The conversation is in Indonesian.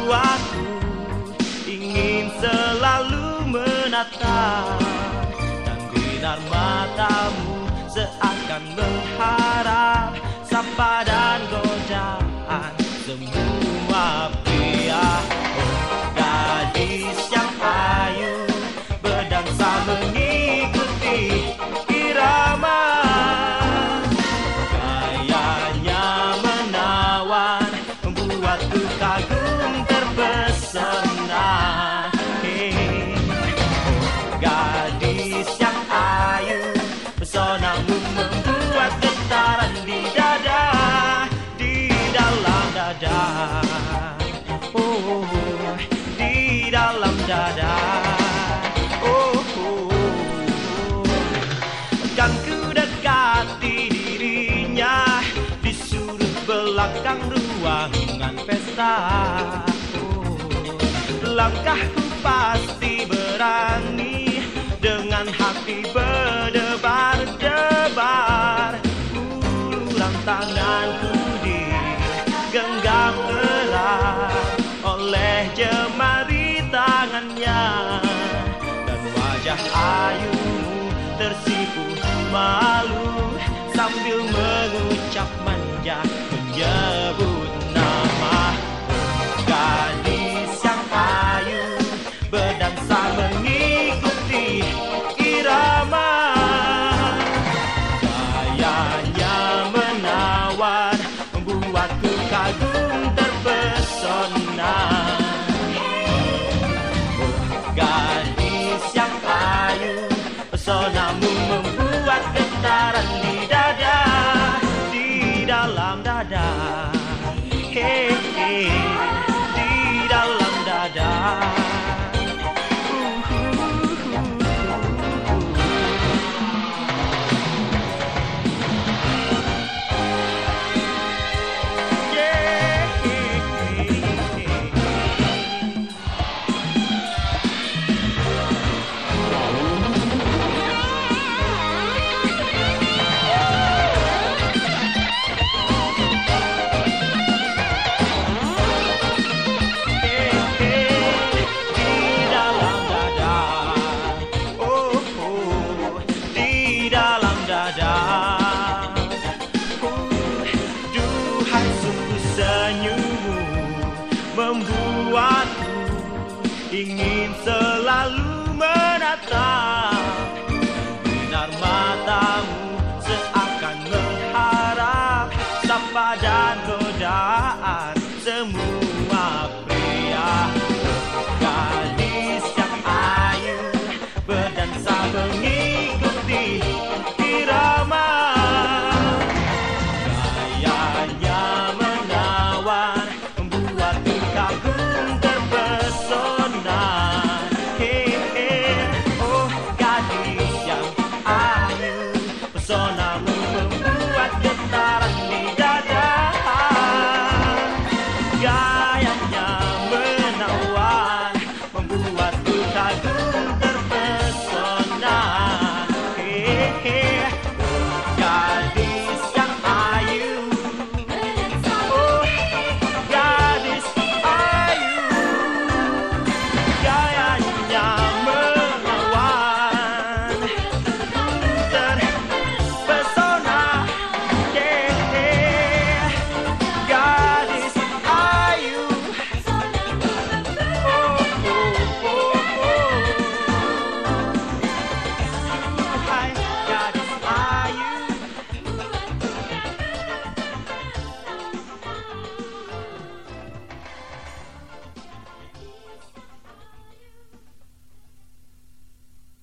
membuatku ingin selalu menatap, dan binar matamu seakan mengharap sapa dan godaan semua pria. Oh, gadis yang ayu berdansa mengikuti irama, gayanya menawan membuatku kagum terpesona. Hey, oh, gadis yang ayu, pesonamu membuat getaran di dada, di dalam dada. Oh, di dalam dada. Oh, kan ku dekati dirinya di sudut belakang ruangan pesta. Oh, langkahku pasti berani dengan hati berdebar-debar. Uluran tanganku digenggam erat oleh jemari tangannya, dan wajah ayumu tersipu malu sambil mengucap manja menyebut nama. Gadis yang ayu berdansa mengikuti irama, gayanya menawan membuatku kagum terpesona. Gadis yang ayu, pesonamu membuat getaran di dada, di dalam dada. Hey, hey, di dalam dada. Duhai sungguh senyummu membuatku ingin selalu menatap, binar matamu seakan mengharap sapa dan godaan semua